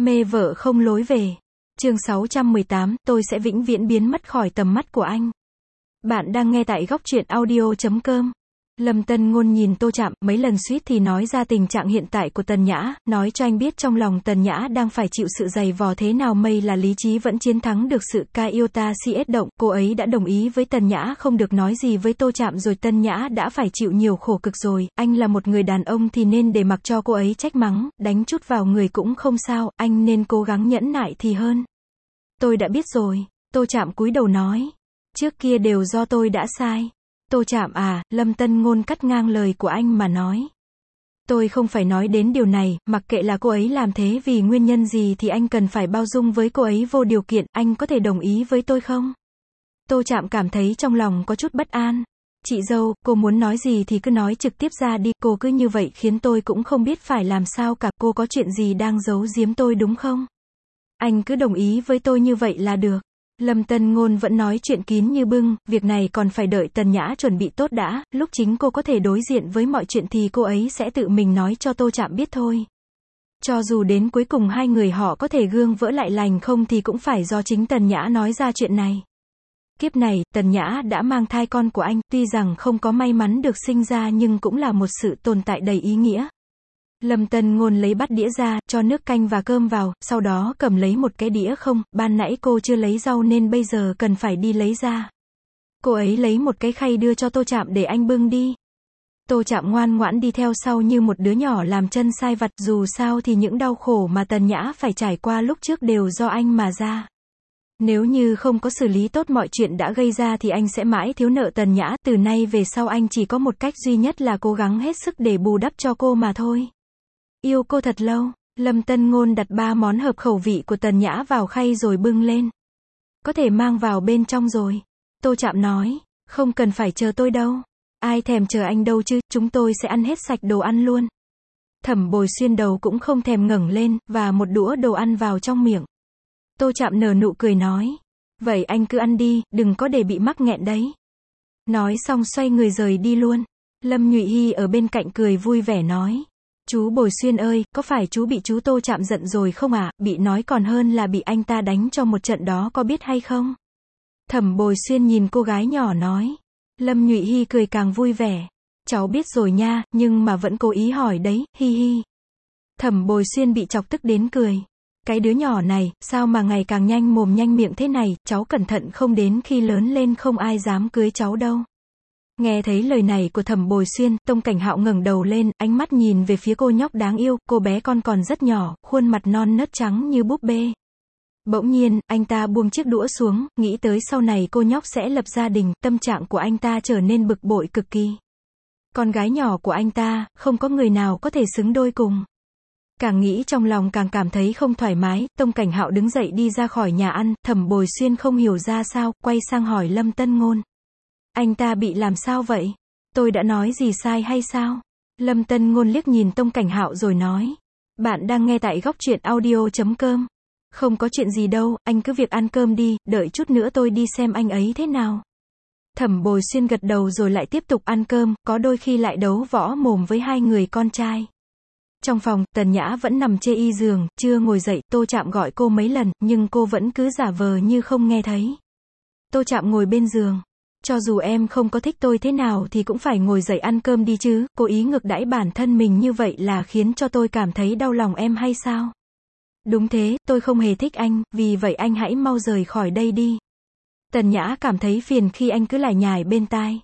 Mê vợ không lối về. Chương 618, tôi sẽ vĩnh viễn biến mất khỏi tầm mắt của anh. Bạn đang nghe tại góc truyện audio.com. Lâm Tân Ngôn nhìn Tô Trạm, mấy lần suýt thì nói ra tình trạng hiện tại của Tần Nhã, nói cho anh biết trong lòng Tần Nhã đang phải chịu sự dày vò thế nào. May là lý trí vẫn chiến thắng được sự ca yêu ta si ết động, cô ấy đã đồng ý với Tần Nhã không được nói gì với Tô Trạm rồi. Tần Nhã đã phải chịu nhiều khổ cực rồi, anh là một người đàn ông thì nên để mặc cho cô ấy trách mắng, đánh chút vào người cũng không sao, anh nên cố gắng nhẫn nại thì hơn. Tôi đã biết rồi, Tô Trạm cúi đầu nói. Trước kia đều do tôi đã sai. Tô Trạm à, Lâm Tân Ngôn cắt ngang lời của anh mà nói. Tôi không phải nói đến điều này, mặc kệ là cô ấy làm thế vì nguyên nhân gì thì anh cần phải bao dung với cô ấy vô điều kiện, anh có thể đồng ý với tôi không? Tô Trạm cảm thấy trong lòng có chút bất an. Chị dâu, cô muốn nói gì thì cứ nói trực tiếp ra đi, cô cứ như vậy khiến tôi cũng không biết phải làm sao cả, cô có chuyện gì đang giấu giếm tôi đúng không? Anh cứ đồng ý với tôi như vậy là được. Lâm Tân Ngôn vẫn nói chuyện kín như bưng, việc này còn phải đợi Tần Nhã chuẩn bị tốt đã, lúc chính cô có thể đối diện với mọi chuyện thì cô ấy sẽ tự mình nói cho Tô Trạm biết thôi. Cho dù đến cuối cùng hai người họ có thể gương vỡ lại lành không thì cũng phải do chính Tần Nhã nói ra chuyện này. Kiếp này, Tần Nhã đã mang thai con của anh, tuy rằng không có may mắn được sinh ra nhưng cũng là một sự tồn tại đầy ý nghĩa. Lâm Tân Ngôn lấy bát đĩa ra, cho nước canh và cơm vào, sau đó cầm lấy một cái đĩa không, ban nãy cô chưa lấy rau nên bây giờ cần phải đi lấy ra. Cô ấy lấy một cái khay đưa cho Tô Trạm để anh bưng đi. Tô Trạm ngoan ngoãn đi theo sau như một đứa nhỏ làm chân sai vặt, dù sao thì những đau khổ mà Tần Nhã phải trải qua lúc trước đều do anh mà ra. Nếu như không có xử lý tốt mọi chuyện đã gây ra thì anh sẽ mãi thiếu nợ Tần Nhã, từ nay về sau anh chỉ có một cách duy nhất là cố gắng hết sức để bù đắp cho cô mà thôi. Yêu cô thật lâu, Lâm Tân Ngôn đặt 3 món hợp khẩu vị của Tần Nhã vào khay rồi bưng lên. Có thể mang vào bên trong rồi. Tô Trạm nói, không cần phải chờ tôi đâu. Ai thèm chờ anh đâu chứ, chúng tôi sẽ ăn hết sạch đồ ăn luôn. Thẩm Bồi Xuyên đầu cũng không thèm ngẩng lên, và một đũa đồ ăn vào trong miệng. Tô Trạm nở nụ cười nói, vậy anh cứ ăn đi, đừng có để bị mắc nghẹn đấy. Nói xong xoay người rời đi luôn. Lâm Nhụy Hy ở bên cạnh cười vui vẻ nói. Chú Bồi Xuyên ơi, có phải chú bị chú Tô Trạm giận rồi không ạ? Bị nói còn hơn là bị anh ta đánh cho một trận đó có biết hay không? Thẩm Bồi Xuyên nhìn cô gái nhỏ nói. Lâm Nhụy Hy cười càng vui vẻ. Cháu biết rồi nha, nhưng mà vẫn cố ý hỏi đấy, hi hi. Thẩm Bồi Xuyên bị chọc tức đến cười. Cái đứa nhỏ này, sao mà ngày càng nhanh mồm nhanh miệng thế này, cháu cẩn thận không đến khi lớn lên không ai dám cưới cháu đâu. Nghe thấy lời này của Thẩm Bồi Xuyên, Tông Cảnh Hạo ngẩng đầu lên, ánh mắt nhìn về phía cô nhóc đáng yêu, cô bé con còn rất nhỏ, khuôn mặt non nớt trắng như búp bê. Bỗng nhiên, anh ta buông chiếc đũa xuống, nghĩ tới sau này cô nhóc sẽ lập gia đình, tâm trạng của anh ta trở nên bực bội cực kỳ. Con gái nhỏ của anh ta, không có người nào có thể xứng đôi cùng. Càng nghĩ trong lòng càng cảm thấy không thoải mái, Tông Cảnh Hạo đứng dậy đi ra khỏi nhà ăn, Thẩm Bồi Xuyên không hiểu ra sao, quay sang hỏi Lâm Tân Ngôn. Anh ta bị làm sao vậy? Tôi đã nói gì sai hay sao? Lâm Tân Ngôn liếc nhìn Tông Cảnh Hạo rồi nói. Bạn đang nghe tại góc truyện audio.com. Không có chuyện gì đâu, anh cứ việc ăn cơm đi, đợi chút nữa tôi đi xem anh ấy thế nào. Thẩm Bồi Xuyên gật đầu rồi lại tiếp tục ăn cơm, có đôi khi lại đấu võ mồm với hai người con trai. Trong phòng, Tần Nhã vẫn nằm chê y giường, chưa ngồi dậy, Tô Trạm gọi cô mấy lần, nhưng cô vẫn cứ giả vờ như không nghe thấy. Tô Trạm ngồi bên giường. Cho dù em không có thích tôi thế nào thì cũng phải ngồi dậy ăn cơm đi chứ, cố ý ngược đãi bản thân mình như vậy là khiến cho tôi cảm thấy đau lòng em hay sao? Đúng thế, tôi không hề thích anh, vì vậy anh hãy mau rời khỏi đây đi. Tần Nhã cảm thấy phiền khi anh cứ lải nhải bên tai.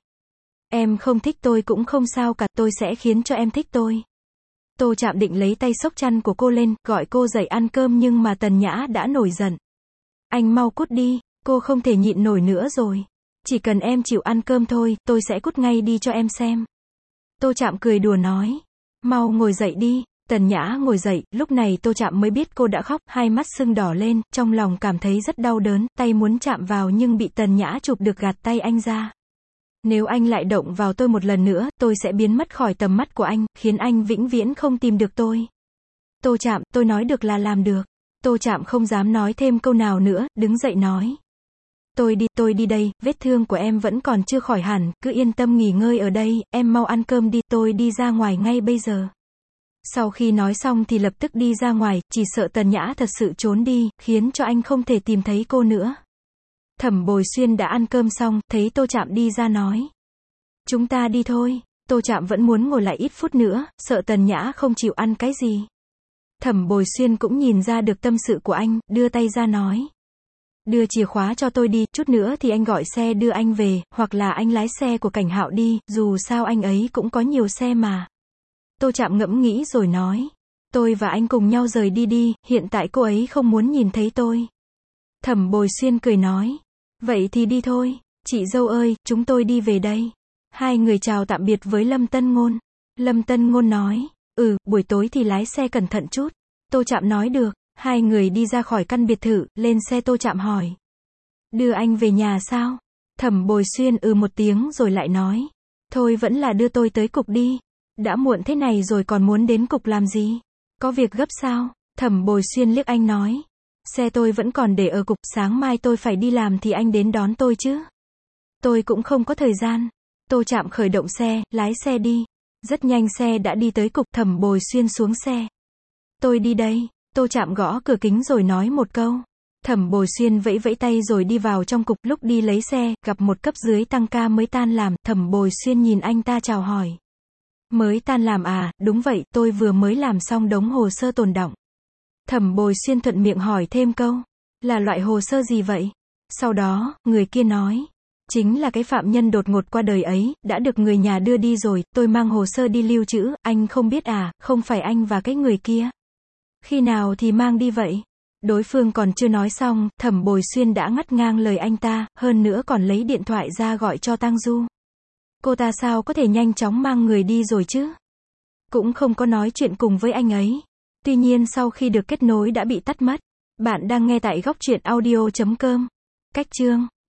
Em không thích tôi cũng không sao cả, tôi sẽ khiến cho em thích tôi. Tô Trạm định lấy tay xốc chăn của cô lên, gọi cô dậy ăn cơm nhưng mà Tần Nhã đã nổi giận. Anh mau cút đi, cô không thể nhịn nổi nữa rồi. Chỉ cần em chịu ăn cơm thôi, tôi sẽ cút ngay đi cho em xem. Tô Trạm cười đùa nói. Mau ngồi dậy đi. Tần Nhã ngồi dậy, lúc này Tô Trạm mới biết cô đã khóc, hai mắt sưng đỏ lên, trong lòng cảm thấy rất đau đớn, tay muốn chạm vào nhưng bị Tần Nhã chụp được gạt tay anh ra. Nếu anh lại động vào tôi một lần nữa, tôi sẽ biến mất khỏi tầm mắt của anh, khiến anh vĩnh viễn không tìm được tôi. Tô Trạm, tôi nói được là làm được. Tô Trạm không dám nói thêm câu nào nữa, đứng dậy nói. Tôi đi đây, vết thương của em vẫn còn chưa khỏi hẳn, cứ yên tâm nghỉ ngơi ở đây, em mau ăn cơm đi, tôi đi ra ngoài ngay bây giờ. Sau khi nói xong thì lập tức đi ra ngoài, chỉ sợ Tần Nhã thật sự trốn đi, khiến cho anh không thể tìm thấy cô nữa. Thẩm Bồi Xuyên đã ăn cơm xong, thấy Tô Trạm đi ra nói. Chúng ta đi thôi. Tô Trạm vẫn muốn ngồi lại ít phút nữa, sợ Tần Nhã không chịu ăn cái gì. Thẩm Bồi Xuyên cũng nhìn ra được tâm sự của anh, đưa tay ra nói. Đưa chìa khóa cho tôi đi, chút nữa thì anh gọi xe đưa anh về, hoặc là anh lái xe của Cảnh Hạo đi, dù sao anh ấy cũng có nhiều xe mà. Tô Trạm ngẫm nghĩ rồi nói. Tôi và anh cùng nhau rời đi đi, hiện tại cô ấy không muốn nhìn thấy tôi. Thẩm Bồi Xuyên cười nói. Vậy thì đi thôi. Chị dâu ơi, chúng tôi đi về đây. Hai người chào tạm biệt với Lâm Tân Ngôn. Lâm Tân Ngôn nói. Buổi tối thì lái xe cẩn thận chút. Tô Trạm nói được. Hai người đi ra khỏi căn biệt thự, lên xe. Tô Trạm hỏi. Đưa anh về nhà sao? Thẩm Bồi Xuyên một tiếng rồi lại nói. Thôi vẫn là đưa tôi tới cục đi. Đã muộn thế này rồi còn muốn đến cục làm gì? Có việc gấp sao? Thẩm Bồi Xuyên liếc anh nói. Xe tôi vẫn còn để ở cục, sáng mai tôi phải đi làm thì anh đến đón tôi chứ. Tôi cũng không có thời gian. Tô Trạm khởi động xe, lái xe đi. Rất nhanh xe đã đi tới cục. Thẩm Bồi Xuyên xuống xe. Tôi đi đây. Tô Trạm gõ cửa kính rồi nói một câu. Thẩm Bồi Xuyên vẫy vẫy tay rồi đi vào trong cục. Lúc đi lấy xe, gặp một cấp dưới tăng ca mới tan làm. Thẩm Bồi Xuyên nhìn anh ta chào hỏi. Mới tan làm à? Đúng vậy, tôi vừa mới làm xong đống hồ sơ tồn đọng. Thẩm Bồi Xuyên thuận miệng hỏi thêm câu. Là loại hồ sơ gì vậy? Sau đó, người kia nói. Chính là cái phạm nhân đột ngột qua đời ấy, đã được người nhà đưa đi rồi, tôi mang hồ sơ đi lưu trữ, anh không biết à, không phải anh và cái người kia. Khi nào thì mang đi vậy? Đối phương còn chưa nói xong, Thẩm Bồi Xuyên đã ngắt ngang lời anh ta, hơn nữa còn lấy điện thoại ra gọi cho Tang Du. Cô ta sao có thể nhanh chóng mang người đi rồi chứ? Cũng không có nói chuyện cùng với anh ấy. Tuy nhiên sau khi được kết nối đã bị tắt mất. Bạn đang nghe tại góc truyện audio.com. Cách chương